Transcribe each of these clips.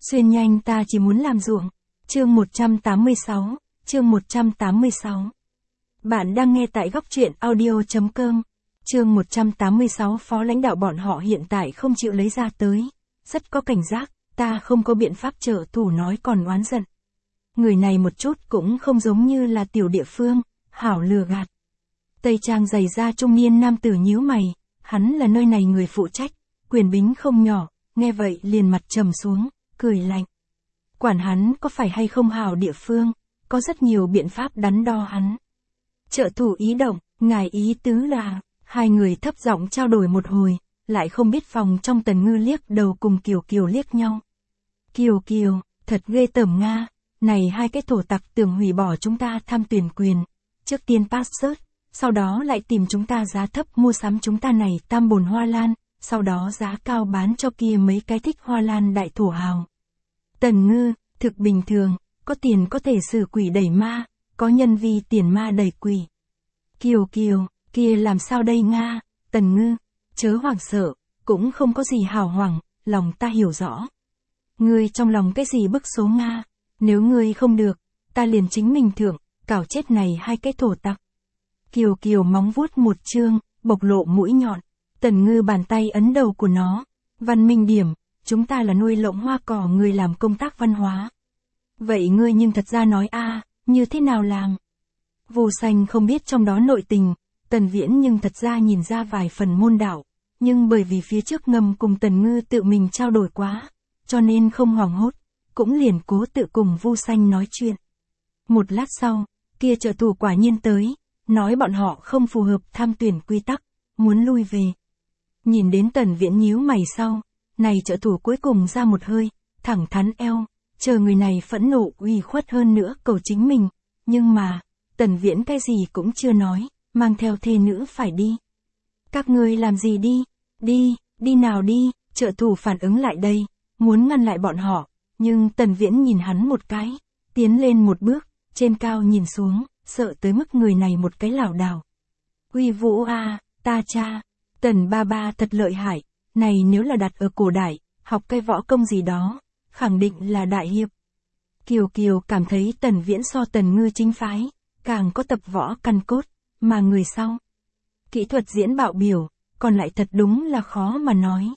Xuyên nhanh ta chỉ muốn làm ruộng. Chương 186, chương 186. Bạn đang nghe tại góc truyện audio.com. Chương 186 phó lãnh đạo bọn họ hiện tại không chịu lấy ra tới. Rất có cảnh giác, ta không có biện pháp trợ thủ nói còn oán giận. Người này một chút cũng không giống như là tiểu địa phương, hảo lừa gạt. Tây trang dày da trung niên nam tử nhíu mày, hắn là nơi này người phụ trách, quyền bính không nhỏ, nghe vậy liền mặt trầm xuống, cười lạnh. Quản hắn có phải hay không hảo địa phương, có rất nhiều biện pháp đắn đo hắn. Trợ thủ ý động, ngài ý tứ là, hai người thấp giọng trao đổi một hồi, lại không biết phòng trong Tần Ngư liếc đầu cùng Kiều Kiều liếc nhau. Kiều Kiều, thật ghê tởm Nga, này hai cái thổ tặc tưởng hủy bỏ chúng ta tham tuyển quyền, trước tiên pass search, sau đó lại tìm chúng ta giá thấp mua sắm chúng ta này tam bồn hoa lan, sau đó giá cao bán cho kia mấy cái thích hoa lan đại thổ hào. Tần Ngư, thực bình thường, có tiền có thể xử quỷ đẩy ma, có nhân vi tiền ma đẩy quỷ. Kiều Kiều, kia làm sao đây Nga, Tần Ngư, chớ hoảng sợ, cũng không có gì hào hoảng, lòng ta hiểu rõ. Ngươi trong lòng cái gì bức số Nga, nếu ngươi không được, ta liền chính mình thưởng, cào chết này hai cái thổ tặc. Kiều Kiều móng vuốt một chương, bộc lộ mũi nhọn, Tần Ngư bàn tay ấn đầu của nó, văn minh điểm, chúng ta là nuôi lộng hoa cỏ người làm công tác văn hóa. Vậy ngươi nhưng thật ra nói như thế nào làm? Vô Xanh không biết trong đó nội tình, Tần Viễn nhưng thật ra nhìn ra vài phần môn đạo, nhưng bởi vì phía trước ngầm cùng Tần Ngư tự mình trao đổi quá, cho nên không hoảng hốt, cũng liền cố tự cùng Vô Xanh nói chuyện. Một lát sau, kia trợ thủ quả nhiên tới, nói bọn họ không phù hợp tham tuyển quy tắc, muốn lui về. Nhìn đến Tần Viễn nhíu mày sau, này trợ thủ cuối cùng ra một hơi, thẳng thắn eo, chờ người này phẫn nộ ủy khuất hơn nữa cầu chính mình, nhưng mà, Tần Viễn cái gì cũng chưa nói, mang theo thê nữ phải đi. Các ngươi làm gì đi, đi nào đi, trợ thủ phản ứng lại đây, muốn ngăn lại bọn họ, nhưng Tần Viễn nhìn hắn một cái, tiến lên một bước, trên cao nhìn xuống, sợ tới mức người này một cái lảo đảo. Uy vũ ta cha, Tần ba ba thật lợi hại, này nếu là đặt ở cổ đại, học cái võ công gì đó, khẳng định là đại hiệp. Kiều Kiều cảm thấy Tần Viễn so Tần Ngư chính phái, càng có tập võ căn cốt, mà người sau. Kỹ thuật diễn bạo biểu, còn lại thật đúng là khó mà nói.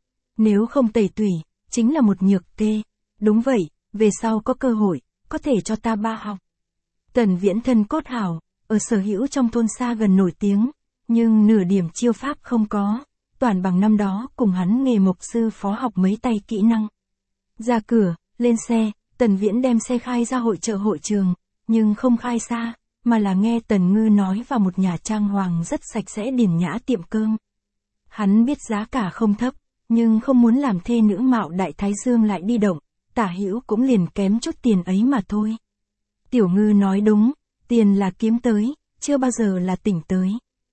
Nếu không tẩy tủy, chính là một nhược kê, đúng vậy, về sau có cơ hội, có thể cho ta ba học. Tần Viễn thân cốt hảo, ở sở hữu trong thôn xa gần nổi tiếng, nhưng nửa điểm chiêu pháp không có, toàn bằng năm đó cùng hắn nghề mộc sư phó học mấy tay kỹ năng. Ra cửa, lên xe, Tần Viễn đem xe khai ra hội chợ hội trường, nhưng không khai xa, mà là nghe Tần Ngư nói vào một nhà trang hoàng rất sạch sẽ điển nhã tiệm cơm. Hắn biết giá cả không thấp, nhưng không muốn làm thê nữ mạo đại thái dương lại đi động, tả hữu cũng liền kém chút tiền ấy mà thôi. Tiểu Ngư nói đúng, tiền là kiếm tới, chưa bao giờ là tỉnh tới.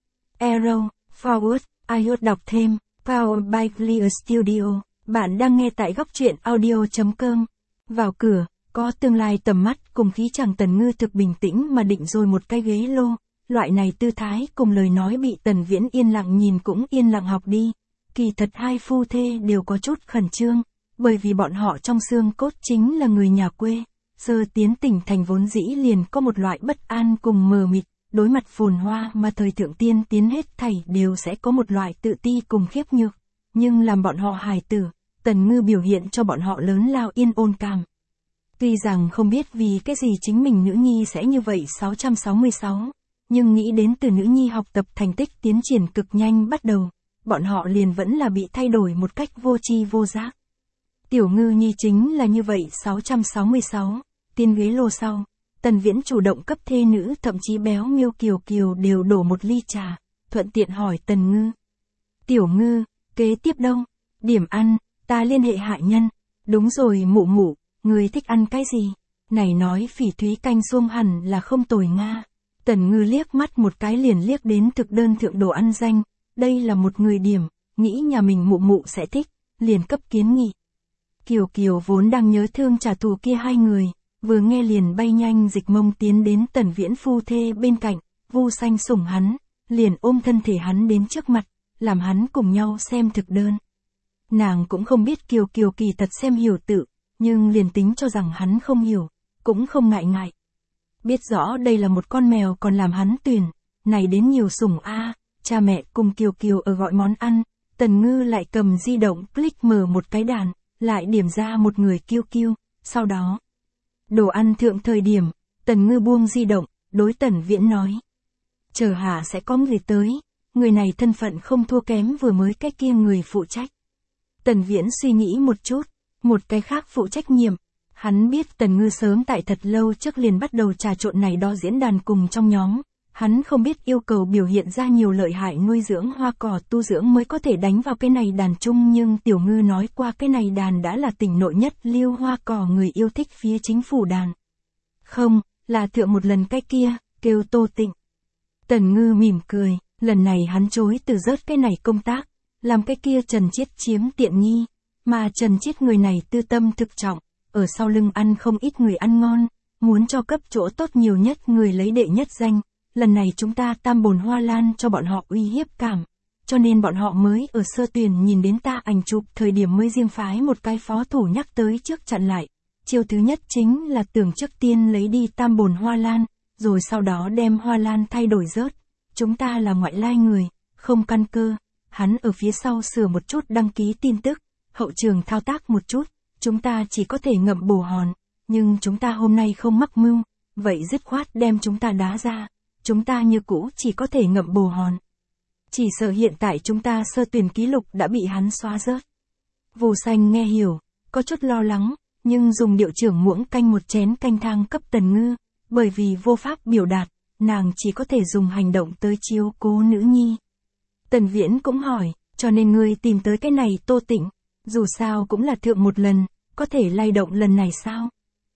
Arrow, Forward, iOS đọc thêm, Powered by Clear Studio, bạn đang nghe tại góc truyện audio.com. Vào cửa, có tương lai tầm mắt cùng khí chàng Tần Ngư thực bình tĩnh mà định rồi một cái ghế lô, loại này tư thái cùng lời nói bị Tần Viễn yên lặng nhìn cũng yên lặng học đi. Kỳ thật hai phu thê đều có chút khẩn trương, bởi vì bọn họ trong xương cốt chính là người nhà quê, sơ tiến tỉnh thành vốn dĩ liền có một loại bất an cùng mờ mịt, đối mặt phồn hoa mà thời thượng tiên tiến hết thảy đều sẽ có một loại tự ti cùng khiếp nhược, nhưng làm bọn họ hài tử, Tần Ngư biểu hiện cho bọn họ lớn lao yên ôn cảm. Tuy rằng không biết vì cái gì chính mình nữ nhi sẽ như vậy 666, nhưng nghĩ đến từ nữ nhi học tập thành tích tiến triển cực nhanh bắt đầu, bọn họ liền vẫn là bị thay đổi một cách vô tri vô giác. Tiểu Ngư nhi chính là như vậy 666, tiên ghế lô sau, Tần Viễn chủ động cấp thê nữ thậm chí béo miêu Kiều Kiều đều đổ một ly trà, thuận tiện hỏi Tần Ngư. Tiểu Ngư, kế tiếp đâu? Điểm ăn, ta liên hệ hạ nhân. Đúng rồi mụ mụ, người thích ăn cái gì? Này nói phỉ thúy canh xuông hẳn là không tồi Nga. Tần Ngư liếc mắt một cái liền liếc đến thực đơn thượng đồ ăn danh, đây là một người điểm, nghĩ nhà mình mụ mụ sẽ thích, liền cấp kiến nghị. Kiều Kiều vốn đang nhớ thương trả thù kia hai người, vừa nghe liền bay nhanh dịch mông tiến đến Tần Viễn phu thê bên cạnh, Vu Xanh sủng hắn, liền ôm thân thể hắn đến trước mặt, làm hắn cùng nhau xem thực đơn. Nàng cũng không biết Kiều Kiều kỳ thật xem hiểu tự, nhưng liền tính cho rằng hắn không hiểu, cũng không ngại ngại. Biết rõ đây là một con mèo còn làm hắn tuyển, này đến nhiều sủng a. Cha mẹ cùng Kiều Kiều ở gọi món ăn, Tần Ngư lại cầm di động click mở một cái đàn, lại điểm ra một người kêu kêu, sau đó. Đồ ăn thượng thời điểm, Tần Ngư buông di động, đối Tần Viễn nói. Chờ hạ sẽ có người tới, người này thân phận không thua kém vừa mới cái kia người phụ trách. Tần Viễn suy nghĩ một chút, một cái khác phụ trách nhiệm. Hắn biết Tần Ngư sớm tại thật lâu trước liền bắt đầu trà trộn này đó diễn đàn cùng trong nhóm. Hắn không biết yêu cầu biểu hiện ra nhiều lợi hại nuôi dưỡng hoa cỏ tu dưỡng mới có thể đánh vào cái này đàn chung, nhưng Tiểu Ngư nói qua cái này đàn đã là tỉnh nội nhất lưu hoa cỏ người yêu thích phía chính phủ đàn. Không, là thượng một lần cái kia, kêu Tô Tịnh. Tần Ngư mỉm cười, lần này hắn chối từ rớt cái này công tác, làm cái kia Trần Chiết chiếm tiện nghi, mà Trần Chiết người này tư tâm thực trọng, ở sau lưng ăn không ít người ăn ngon, muốn cho cấp chỗ tốt nhiều nhất người lấy đệ nhất danh. Lần này chúng ta tam bồn hoa lan cho bọn họ uy hiếp cảm, cho nên bọn họ mới ở sơ tuyển nhìn đến ta ảnh chụp thời điểm mới riêng phái một cái phó thủ nhắc tới trước chặn lại. Chiêu thứ nhất chính là tưởng trước tiên lấy đi tam bồn hoa lan, rồi sau đó đem hoa lan thay đổi rớt. Chúng ta là ngoại lai người, không căn cơ. Hắn ở phía sau sửa một chút đăng ký tin tức, hậu trường thao tác một chút, chúng ta chỉ có thể ngậm bồ hòn, nhưng chúng ta hôm nay không mắc mưu, vậy dứt khoát đem chúng ta đá ra. Chúng ta như cũ chỉ có thể ngậm bồ hòn. Chỉ sợ hiện tại chúng ta sơ tuyển ký lục đã bị hắn xóa rớt. Vô Xanh nghe hiểu, có chút lo lắng, nhưng dùng điệu trưởng muỗng canh một chén canh thang cấp Tần Ngư, bởi vì vô pháp biểu đạt, nàng chỉ có thể dùng hành động tới chiếu cố nữ nhi. Tần Viễn cũng hỏi, cho nên ngươi tìm tới cái này Tô Tịnh, dù sao cũng là thượng một lần, có thể lay động lần này sao?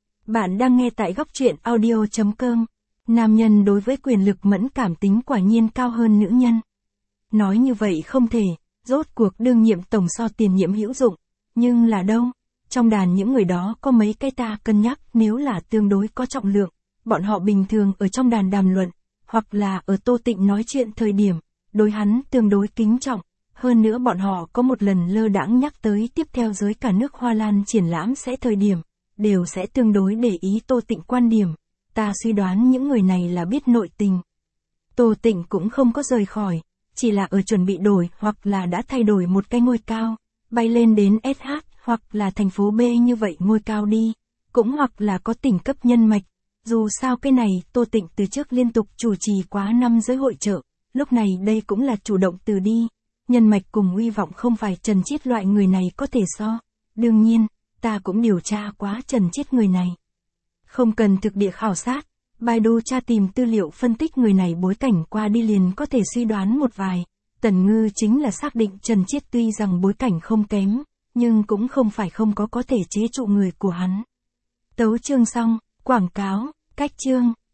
Bạn đang nghe tại góc truyện audio.com. Nam nhân đối với quyền lực mẫn cảm tính quả nhiên cao hơn nữ nhân. Nói như vậy không thể, rốt cuộc đương nhiệm tổng so tiền nhiệm hữu dụng, nhưng là đâu? Trong đàn những người đó có mấy cái ta cân nhắc, nếu là tương đối có trọng lượng, bọn họ bình thường ở trong đàn đàm luận, hoặc là ở Tô Tịnh nói chuyện thời điểm, đối hắn tương đối kính trọng. Hơn nữa bọn họ có một lần lơ đãng nhắc tới tiếp theo giới cả nước hoa lan triển lãm sẽ thời điểm, đều sẽ tương đối để ý Tô Tịnh quan điểm. Ta suy đoán những người này là biết nội tình. Tô Tịnh cũng không có rời khỏi, chỉ là ở chuẩn bị đổi hoặc là đã thay đổi một cái ngôi cao, bay lên đến SH hoặc là thành phố B như vậy ngôi cao đi, cũng hoặc là có tỉnh cấp nhân mạch. Dù sao cái này Tô Tịnh từ trước liên tục chủ trì quá năm giới hội chợ, lúc này đây cũng là chủ động từ đi. Nhân mạch cùng uy vọng không phải Trần Chiết loại người này có thể so. Đương nhiên, ta cũng điều tra quá Trần Chiết người này. Không cần thực địa khảo sát, Baidu tra tìm tư liệu phân tích người này bối cảnh qua đi liền có thể suy đoán một vài. Tần Ngư chính là xác định Trần Chiết tuy rằng bối cảnh không kém, nhưng cũng không phải không có thể chế trụ người của hắn. Tấu chương xong, quảng cáo, cách chương.